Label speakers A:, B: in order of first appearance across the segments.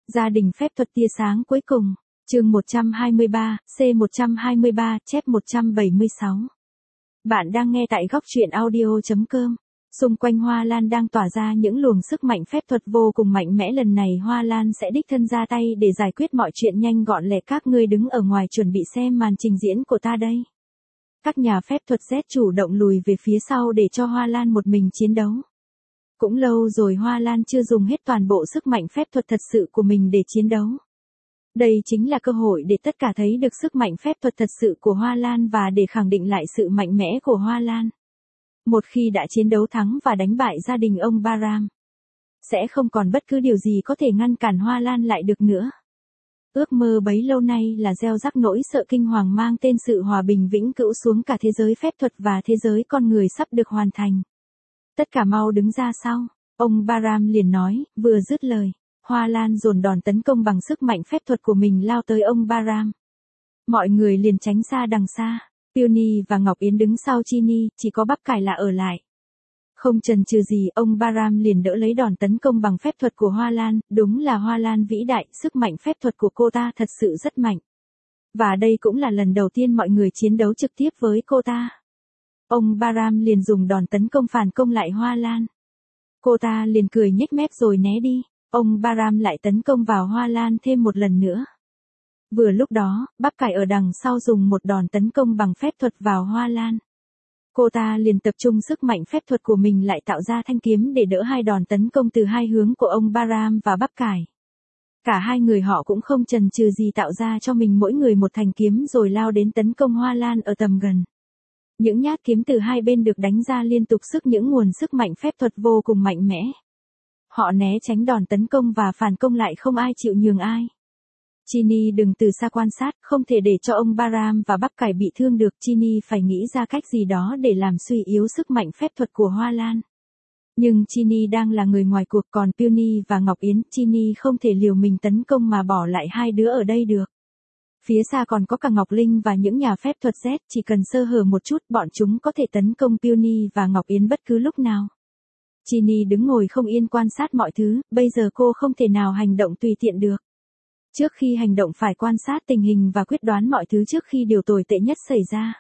A: Gia đình phép thuật tia sáng cuối cùng, chương 123, C123, chép 176. Bạn đang nghe tại góc truyện audio.com. Xung quanh Hoa Lan đang tỏa ra những luồng sức mạnh phép thuật vô cùng mạnh mẽ, lần này Hoa Lan sẽ đích thân ra tay để giải quyết mọi chuyện nhanh gọn lẹ. Các ngươi đứng ở ngoài chuẩn bị xem màn trình diễn của ta đây. Các nhà phép thuật Z chủ động lùi về phía sau để cho Hoa Lan một mình chiến đấu. Cũng lâu rồi Hoa Lan chưa dùng hết toàn bộ sức mạnh phép thuật thật sự của mình để chiến đấu. Đây chính là cơ hội để tất cả thấy được sức mạnh phép thuật thật sự của Hoa Lan và để khẳng định lại sự mạnh mẽ của Hoa Lan. Một khi đã chiến đấu thắng và đánh bại gia đình ông Baram, sẽ không còn bất cứ điều gì có thể ngăn cản Hoa Lan lại được nữa. Ước mơ bấy lâu nay là gieo rắc nỗi sợ kinh hoàng mang tên sự hòa bình vĩnh cửu xuống cả thế giới phép thuật và thế giới con người sắp được hoàn thành. Tất cả mau đứng ra sau, ông Baram liền nói, vừa dứt lời, Hoa Lan dồn đòn tấn công bằng sức mạnh phép thuật của mình lao tới ông Baram. Mọi người liền tránh xa đằng xa, Peony và Ngọc Yến đứng sau Chini, chỉ có Bắp Cải là ở lại. Không chần chừ gì, ông Baram liền đỡ lấy đòn tấn công bằng phép thuật của Hoa Lan, đúng là Hoa Lan vĩ đại, sức mạnh phép thuật của cô ta thật sự rất mạnh. Và đây cũng là lần đầu tiên mọi người chiến đấu trực tiếp với cô ta. Ông Baram liền dùng đòn tấn công phản công lại Hoa Lan. Cô ta liền cười nhếch mép rồi né đi. Ông Baram lại tấn công vào Hoa Lan thêm một lần nữa. Vừa lúc đó, Bắp Cải ở đằng sau dùng một đòn tấn công bằng phép thuật vào Hoa Lan. Cô ta liền tập trung sức mạnh phép thuật của mình lại tạo ra thanh kiếm để đỡ hai đòn tấn công từ hai hướng của ông Baram và Bắp Cải. Cả hai người họ cũng không chần chừ gì tạo ra cho mình mỗi người một thanh kiếm rồi lao đến tấn công Hoa Lan ở tầm gần. Những nhát kiếm từ hai bên được đánh ra liên tục sức những nguồn sức mạnh phép thuật vô cùng mạnh mẽ. Họ né tránh đòn tấn công và phản công lại không ai chịu nhường ai. Chini đừng từ xa quan sát, không thể để cho ông Baram và Bắp Cải bị thương được. Chini phải nghĩ ra cách gì đó để làm suy yếu sức mạnh phép thuật của Hoa Lan. Nhưng Chini đang là người ngoài cuộc, còn Peony và Ngọc Yến, Chini không thể liều mình tấn công mà bỏ lại hai đứa ở đây được. Phía xa còn có cả Ngọc Linh và những nhà phép thuật Z, chỉ cần sơ hở một chút bọn chúng có thể tấn công Peony và Ngọc Yến bất cứ lúc nào. Chini đứng ngồi không yên quan sát mọi thứ, bây giờ cô không thể nào hành động tùy tiện được. Trước khi hành động phải quan sát tình hình và quyết đoán mọi thứ trước khi điều tồi tệ nhất xảy ra.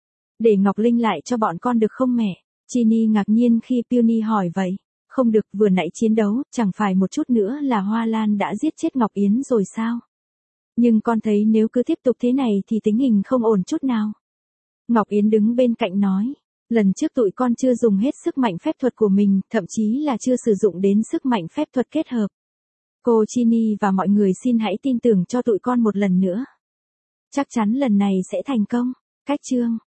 A: Để Ngọc Linh lại cho bọn con được không mẹ? Chini ngạc nhiên khi Peony hỏi vậy. Không được, vừa nãy chiến đấu, chẳng phải một chút nữa là Hoa Lan đã giết chết Ngọc Yến rồi sao? Nhưng con thấy nếu cứ tiếp tục thế này thì tình hình không ổn chút nào. Ngọc Yến đứng bên cạnh nói. Lần trước tụi con chưa dùng hết sức mạnh phép thuật của mình, thậm chí là chưa sử dụng đến sức mạnh phép thuật kết hợp. Cô Chini và mọi người xin hãy tin tưởng cho tụi con một lần nữa. Chắc chắn lần này sẽ thành công. Cách chương